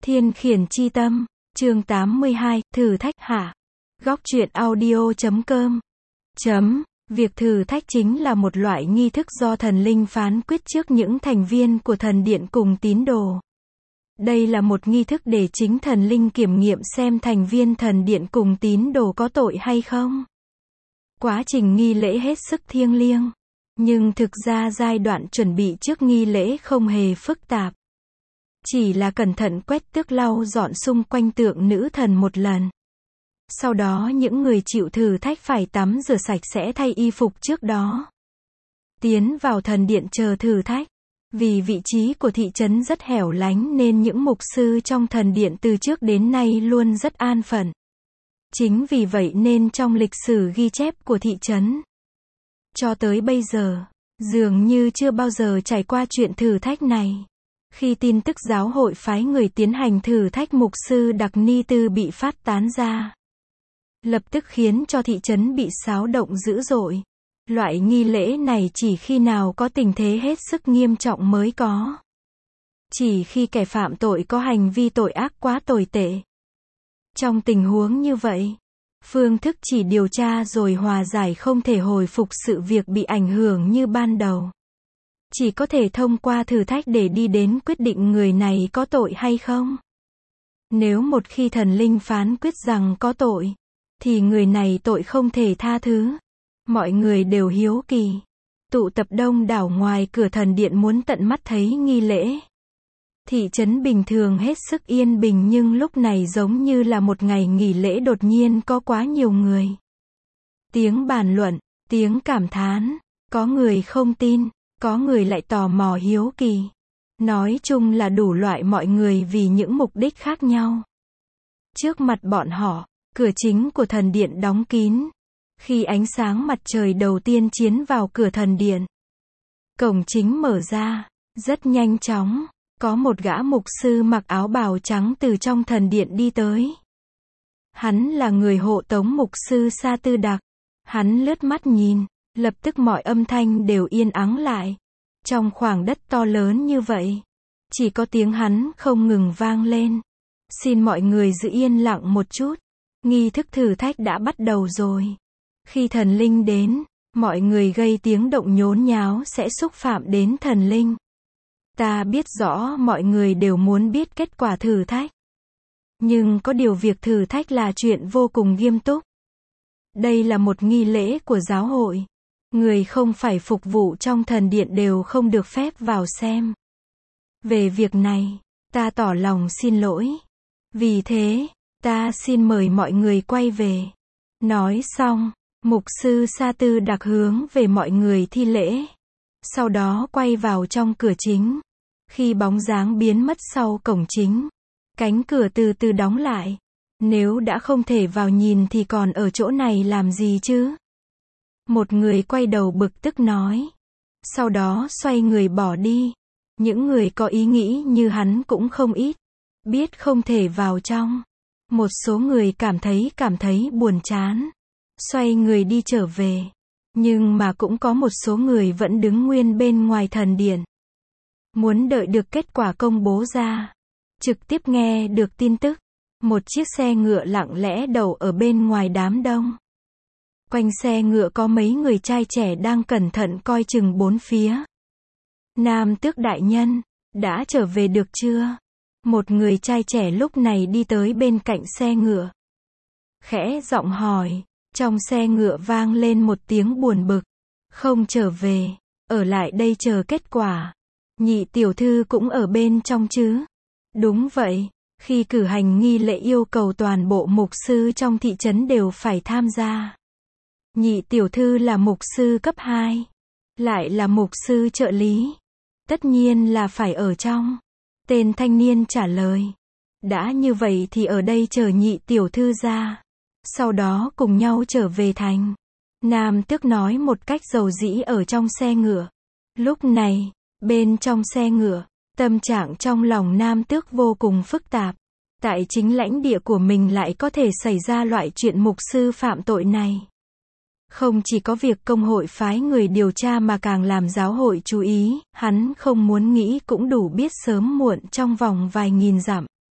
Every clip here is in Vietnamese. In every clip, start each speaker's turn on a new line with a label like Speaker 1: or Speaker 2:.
Speaker 1: Thiên khiển chi tâm, chương 82, thử thách hạ. Góc truyện audio.com. Việc thử thách chính là một loại nghi thức do thần linh phán quyết trước những thành viên của thần điện cùng tín đồ. Đây là một nghi thức để chính thần linh kiểm nghiệm xem thành viên thần điện cùng tín đồ có tội hay không. Quá trình nghi lễ hết sức thiêng liêng, nhưng thực ra giai đoạn chuẩn bị trước nghi lễ không hề phức tạp. Chỉ là cẩn thận quét tước lau dọn xung quanh tượng nữ thần một lần. Sau đó những người chịu thử thách phải tắm rửa sạch sẽ thay y phục trước đó. Tiến vào thần điện chờ thử thách. Vì vị trí của thị trấn rất hẻo lánh nên những mục sư trong thần điện từ trước đến nay luôn rất an phận. Chính vì vậy nên trong lịch sử ghi chép của thị trấn, cho tới bây giờ, dường như chưa bao giờ trải qua chuyện thử thách này. Khi tin tức giáo hội phái người tiến hành thử thách mục sư Đặc Ni Tư bị phát tán ra, lập tức khiến cho thị trấn bị xáo động dữ dội. Loại nghi lễ này chỉ khi nào có tình thế hết sức nghiêm trọng mới có. Chỉ khi kẻ phạm tội có hành vi tội ác quá tồi tệ. Trong tình huống như vậy, phương thức chỉ điều tra rồi hòa giải không thể hồi phục sự việc bị ảnh hưởng như ban đầu. Chỉ có thể thông qua thử thách để đi đến quyết định người này có tội hay không. Nếu một khi thần linh phán quyết rằng có tội, thì người này tội không thể tha thứ. Mọi người đều hiếu kỳ, tụ tập đông đảo ngoài cửa thần điện muốn tận mắt thấy nghi lễ. Thị trấn bình thường hết sức yên bình nhưng lúc này giống như là một ngày nghỉ lễ đột nhiên có quá nhiều người. Tiếng bàn luận, tiếng cảm thán, có người không tin, có người lại tò mò hiếu kỳ. Nói chung là đủ loại mọi người vì những mục đích khác nhau. Trước mặt bọn họ, cửa chính của thần điện đóng kín. Khi ánh sáng mặt trời đầu tiên chiếu vào cửa thần điện, cổng chính mở ra, rất nhanh chóng, có một gã mục sư mặc áo bào trắng từ trong thần điện đi tới. Hắn là người hộ tống mục sư Sa Tư Đặc. Hắn lướt mắt nhìn, lập tức mọi âm thanh đều yên ắng lại. Trong khoảng đất to lớn như vậy, chỉ có tiếng hắn không ngừng vang lên. Xin mọi người giữ yên lặng một chút. Nghi thức thử thách đã bắt đầu rồi. Khi thần linh đến, mọi người gây tiếng động nhốn nháo sẽ xúc phạm đến thần linh. Ta biết rõ mọi người đều muốn biết kết quả thử thách. Nhưng có điều việc thử thách là chuyện vô cùng nghiêm túc. Đây là một nghi lễ của giáo hội. Người không phải phục vụ trong thần điện đều không được phép vào xem. Về việc này, ta tỏ lòng xin lỗi. Vì thế, ta xin mời mọi người quay về. Nói xong, mục sư Sa Tư Đặc hướng về mọi người thi lễ. Sau đó quay vào trong cửa chính. Khi bóng dáng biến mất sau cổng chính, cánh cửa từ từ đóng lại. Nếu đã không thể vào nhìn thì còn ở chỗ này làm gì chứ? Một người quay đầu bực tức nói. Sau đó xoay người bỏ đi. Những người có ý nghĩ như hắn cũng không ít. Biết không thể vào trong. Một số người cảm thấy buồn chán. Xoay người đi trở về. Nhưng mà cũng có một số người vẫn đứng nguyên bên ngoài thần điện. Muốn đợi được kết quả công bố ra. Trực tiếp nghe được tin tức. Một chiếc xe ngựa lặng lẽ đậu ở bên ngoài đám đông. Quanh xe ngựa có mấy người trai trẻ đang cẩn thận coi chừng bốn phía. Nam tước đại nhân, đã trở về được chưa? Một người trai trẻ lúc này đi tới bên cạnh xe ngựa. Khẽ giọng hỏi. Trong xe ngựa vang lên một tiếng buồn bực. Không trở về, ở lại đây chờ kết quả. Nhị tiểu thư cũng ở bên trong chứ? Đúng vậy, khi cử hành nghi lễ yêu cầu toàn bộ mục sư trong thị trấn đều phải tham gia. Nhị tiểu thư là mục sư cấp 2, lại là mục sư trợ lý. Tất nhiên là phải ở trong. Tên thanh niên trả lời. Đã như vậy thì ở đây chờ nhị tiểu thư ra. Sau đó cùng nhau trở về thành. Nam tước nói một cách dầu dĩ ở trong xe ngựa. Lúc này, bên trong xe ngựa, tâm trạng trong lòng nam tước vô cùng phức tạp. Tại chính lãnh địa của mình lại có thể xảy ra loại chuyện mục sư phạm tội này. Không chỉ có việc công hội phái người điều tra mà càng làm giáo hội chú ý, hắn không muốn nghĩ cũng đủ biết sớm muộn trong vòng vài nghìn dặm.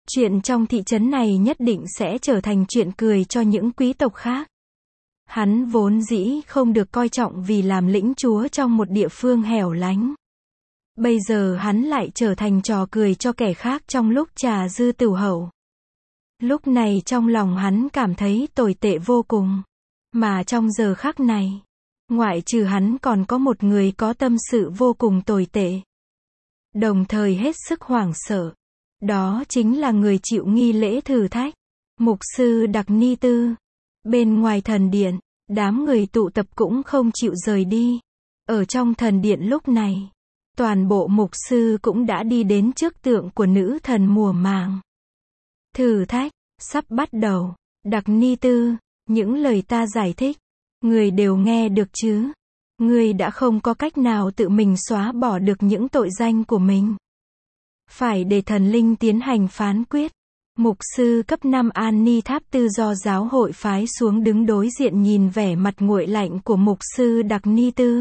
Speaker 1: Chuyện trong thị trấn này nhất định sẽ trở thành chuyện cười cho những quý tộc khác. Hắn vốn dĩ không được coi trọng vì làm lĩnh chúa trong một địa phương hẻo lánh. Bây giờ hắn lại trở thành trò cười cho kẻ khác trong lúc trà dư tửu hậu. Lúc này trong lòng hắn cảm thấy tồi tệ vô cùng. Mà trong giờ khắc này, ngoại trừ hắn còn có một người có tâm sự vô cùng tồi tệ. Đồng thời hết sức hoảng sợ. Đó chính là người chịu nghi lễ thử thách. Mục sư Đặc Ni Tư. Bên ngoài thần điện, đám người tụ tập cũng không chịu rời đi. Ở trong thần điện lúc này, toàn bộ mục sư cũng đã đi đến trước tượng của nữ thần mùa màng. Thử thách, sắp bắt đầu. Đặc Ni Tư, những lời ta giải thích, người đều nghe được chứ? Người đã không có cách nào tự mình xóa bỏ được những tội danh của mình. Phải để thần linh tiến hành phán quyết. Mục sư cấp 5 An Ni Tháp Tư do giáo hội phái xuống đứng đối diện nhìn vẻ mặt nguội lạnh của mục sư Đặc Ni Tư.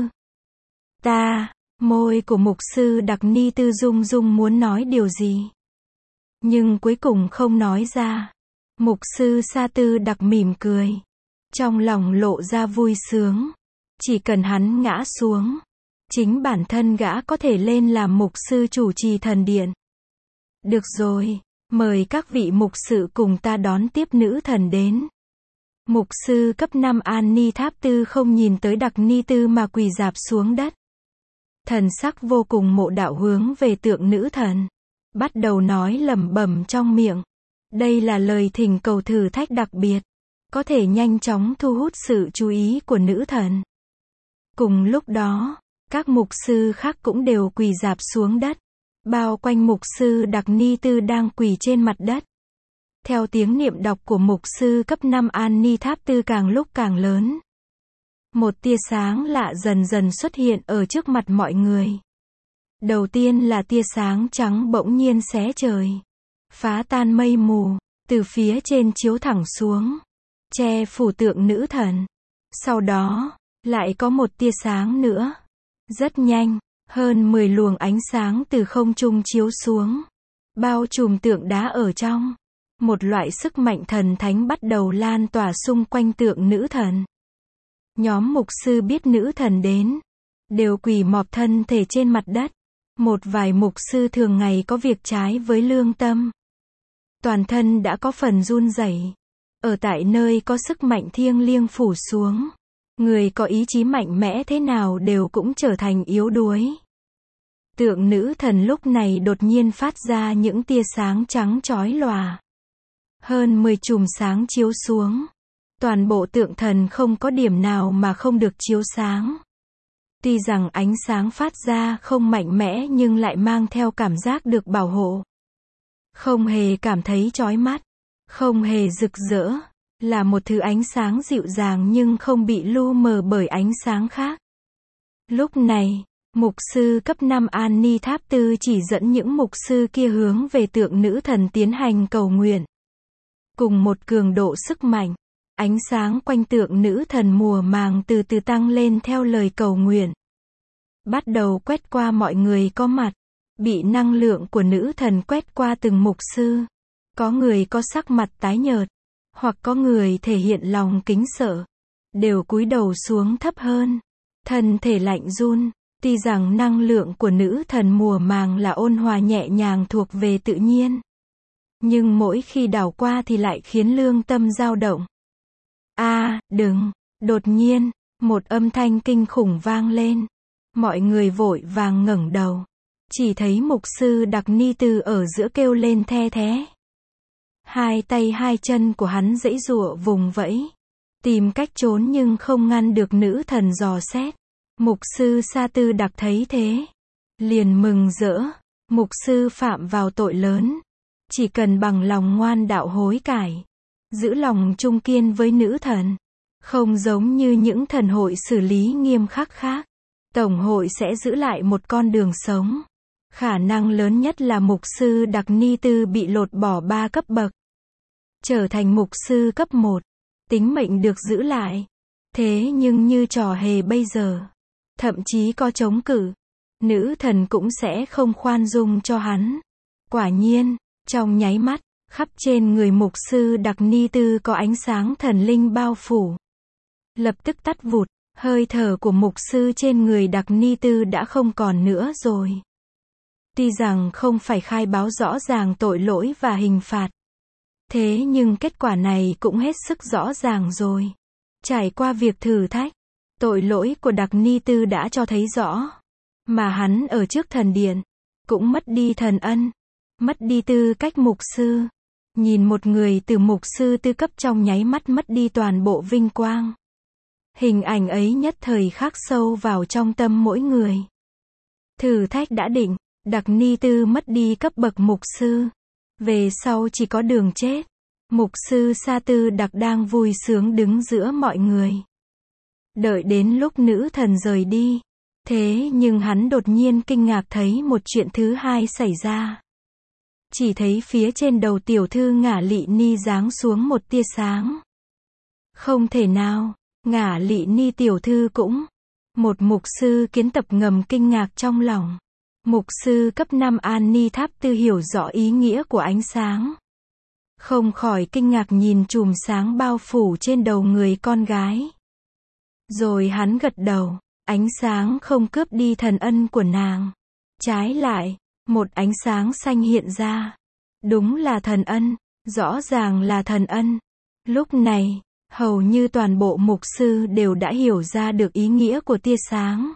Speaker 1: Môi của mục sư Đặc Ni Tư rung rung muốn nói điều gì. Nhưng cuối cùng không nói ra. Mục sư Sa Tư Đặc mỉm cười. Trong lòng lộ ra vui sướng. Chỉ cần hắn ngã xuống, chính bản thân gã có thể lên làm mục sư chủ trì thần điện. Được rồi, mời các vị mục sự cùng ta đón tiếp nữ thần đến. Mục sư cấp 5 An Ni Tháp Tư không nhìn tới Đặc Ni Tư mà quỳ rạp xuống đất. Thần sắc vô cùng mộ đạo hướng về tượng nữ thần. Bắt đầu nói lẩm bẩm trong miệng. Đây là lời thỉnh cầu thử thách đặc biệt. Có thể nhanh chóng thu hút sự chú ý của nữ thần. Cùng lúc đó, các mục sư khác cũng đều quỳ rạp xuống đất. Bao quanh mục sư Đặc Ni Tư đang quỳ trên mặt đất. Theo tiếng niệm đọc của mục sư cấp 5 An Ni Tháp Tư càng lúc càng lớn. Một tia sáng lạ dần dần xuất hiện ở trước mặt mọi người. Đầu tiên là tia sáng trắng bỗng nhiên xé trời. Phá tan mây mù, từ phía trên chiếu thẳng xuống. Che phủ tượng nữ thần. Sau đó, lại có một tia sáng nữa. Rất nhanh, hơn 10 luồng ánh sáng từ không trung chiếu xuống. Bao trùm tượng đá ở trong. Một loại sức mạnh thần thánh bắt đầu lan tỏa xung quanh tượng nữ thần. Nhóm mục sư biết nữ thần đến, đều quỳ mọp thân thể trên mặt đất. Một vài mục sư thường ngày có việc trái với lương tâm. Toàn thân đã có phần run rẩy. Ở tại nơi có sức mạnh thiêng liêng phủ xuống. Người có ý chí mạnh mẽ thế nào đều cũng trở thành yếu đuối. Tượng nữ thần lúc này đột nhiên phát ra những tia sáng trắng chói lòa. Hơn 10 chùm sáng chiếu xuống. Toàn bộ tượng thần không có điểm nào mà không được chiếu sáng. Tuy rằng ánh sáng phát ra không mạnh mẽ nhưng lại mang theo cảm giác được bảo hộ. Không hề cảm thấy chói mắt. Không hề rực rỡ. Là một thứ ánh sáng dịu dàng nhưng không bị lu mờ bởi ánh sáng khác. Lúc này, mục sư cấp 5 An Ni Tháp Tư chỉ dẫn những mục sư kia hướng về tượng nữ thần tiến hành cầu nguyện. Cùng một cường độ sức mạnh, ánh sáng quanh tượng nữ thần mùa màng từ từ tăng lên theo lời cầu nguyện. Bắt đầu quét qua mọi người có mặt. Bị năng lượng của nữ thần quét qua từng mục sư. Có người có sắc mặt tái nhợt. Hoặc có người thể hiện lòng kính sợ. Đều cúi đầu xuống thấp hơn. Thân thể lạnh run. Tuy rằng năng lượng của nữ thần mùa màng là ôn hòa nhẹ nhàng thuộc về tự nhiên. Nhưng mỗi khi đảo qua thì lại khiến lương tâm dao động. Đừng! Đột nhiên, một âm thanh kinh khủng vang lên. Mọi người vội vàng ngẩng đầu. Chỉ thấy mục sư Đặc Ni Tư ở giữa kêu lên the thé. Hai tay hai chân của hắn giãy giụa vùng vẫy. Tìm cách trốn nhưng không ngăn được nữ thần dò xét. Mục sư Sa Tư Đặc thấy thế. Liền mừng rỡ. Mục sư phạm vào tội lớn. Chỉ cần bằng lòng ngoan đạo hối cải. Giữ lòng trung kiên với nữ thần. Không giống như những thần hội xử lý nghiêm khắc khác. Tổng hội sẽ giữ lại một con đường sống. Khả năng lớn nhất là mục sư Đặc Ni Tư bị lột bỏ 3 cấp bậc. Trở thành mục sư cấp 1. Tính mệnh được giữ lại. Thế nhưng như trò hề bây giờ. Thậm chí có chống cự. Nữ thần cũng sẽ không khoan dung cho hắn. Quả nhiên, trong nháy mắt, Khắp trên người mục sư Đặc Ni Tư có ánh sáng thần linh bao phủ. Lập tức tắt vụt, hơi thở của mục sư trên người Đặc Ni Tư đã không còn nữa rồi. Tuy rằng không phải khai báo rõ ràng tội lỗi và hình phạt. Thế nhưng kết quả này cũng hết sức rõ ràng rồi. Trải qua việc thử thách, tội lỗi của Đặc Ni Tư đã cho thấy rõ. Mà hắn ở trước thần điện, cũng mất đi thần ân, mất đi tư cách mục sư. Nhìn một người từ mục sư tư cấp trong nháy mắt mất đi toàn bộ vinh quang. Hình ảnh ấy nhất thời khắc sâu vào trong tâm mỗi người. Thử thách đã định, Đặc Ni Tư mất đi cấp bậc mục sư. Về sau chỉ có đường chết. Mục sư Sa Tư Đặc đang vui sướng đứng giữa mọi người. Đợi đến lúc nữ thần rời đi. Thế nhưng hắn đột nhiên kinh ngạc thấy một chuyện thứ hai xảy ra. Chỉ thấy phía trên đầu tiểu thư Ngả Lị Ni giáng xuống một tia sáng. Không thể nào, Ngả Lị Ni tiểu thư cũng. Một mục sư kiến tập ngầm kinh ngạc trong lòng. Mục sư cấp 5 An Ni Tháp Tư hiểu rõ ý nghĩa của ánh sáng. Không khỏi kinh ngạc nhìn chùm sáng bao phủ trên đầu người con gái. Rồi hắn gật đầu, ánh sáng không cướp đi thần ân của nàng. Trái lại, một ánh sáng xanh hiện ra. Đúng là thần ân, rõ ràng là thần ân. Lúc này, hầu như toàn bộ mục sư đều đã hiểu ra được ý nghĩa của tia sáng.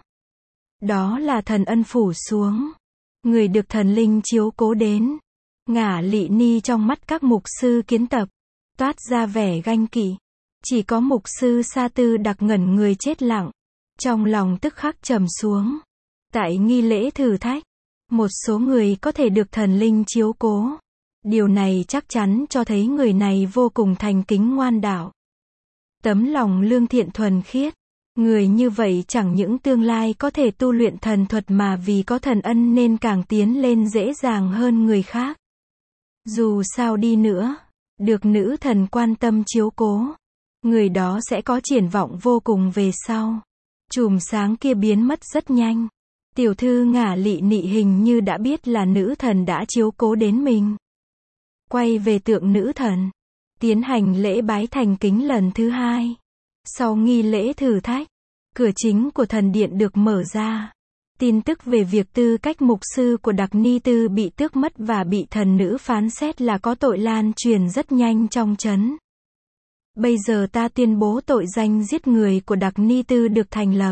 Speaker 1: Đó là thần ân phủ xuống. Người được thần linh chiếu cố đến. Ngả Lị Ni trong mắt các mục sư kiến tập, toát ra vẻ ganh kỵ. Chỉ có mục sư Sa Tư Đặc ngẩn người chết lặng. Trong lòng tức khắc trầm xuống. Tại nghi lễ thử thách, một số người có thể được thần linh chiếu cố. Điều này chắc chắn cho thấy người này vô cùng thành kính ngoan đạo. Tấm lòng lương thiện thuần khiết. Người như vậy chẳng những tương lai có thể tu luyện thần thuật mà vì có thần ân nên càng tiến lên dễ dàng hơn người khác. Dù sao đi nữa, được nữ thần quan tâm chiếu cố, người đó sẽ có triển vọng vô cùng về sau. Chùm sáng kia biến mất rất nhanh. Tiểu thư Ngả Lị Nị hình như đã biết là nữ thần đã chiếu cố đến mình. Quay về tượng nữ thần, tiến hành lễ bái thành kính lần thứ hai. Sau nghi lễ thử thách, cửa chính của thần điện được mở ra. Tin tức về việc tư cách mục sư của Đặc Ni Tư bị tước mất và bị thần nữ phán xét là có tội lan truyền rất nhanh trong trấn. Bây giờ ta tuyên bố tội danh giết người của Đặc Ni Tư được thành lập.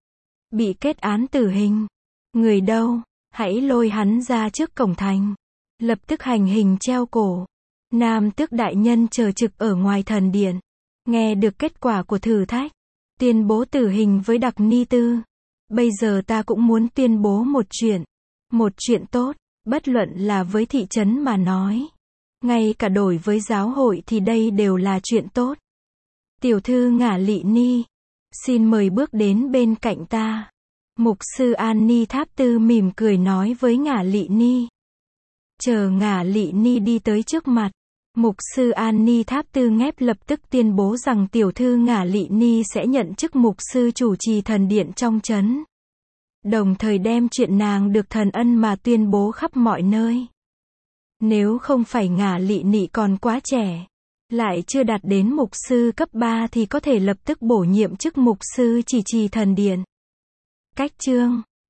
Speaker 1: Bị kết án tử hình. Người đâu? Hãy lôi hắn ra trước cổng thành. Lập tức hành hình treo cổ. Nam tước đại nhân chờ trực ở ngoài thần điện. Nghe được kết quả của thử thách. Tuyên bố tử hình với Đặc Ni Tư. Bây giờ ta cũng muốn tuyên bố một chuyện. Một chuyện tốt. Bất luận là với thị trấn mà nói. Ngay cả đổi với giáo hội thì đây đều là chuyện tốt. Tiểu thư Ngả Lị Ni. Xin mời bước đến bên cạnh ta. Mục sư An Ni Tháp Tư mỉm cười nói với Ngả Lị Ni. Chờ Ngả Lị Ni đi tới trước mặt. Mục sư An Ni Tháp Tư Ngép lập tức tuyên bố rằng tiểu thư Ngả Lị Ni sẽ nhận chức mục sư chủ trì thần điện trong trấn. Đồng thời đem chuyện nàng được thần ân mà tuyên bố khắp mọi nơi. Nếu không phải Ngả Lị Nị còn quá trẻ, lại chưa đạt đến mục sư cấp 3 thì có thể lập tức bổ nhiệm chức mục sư chỉ trì thần điện. Cách chương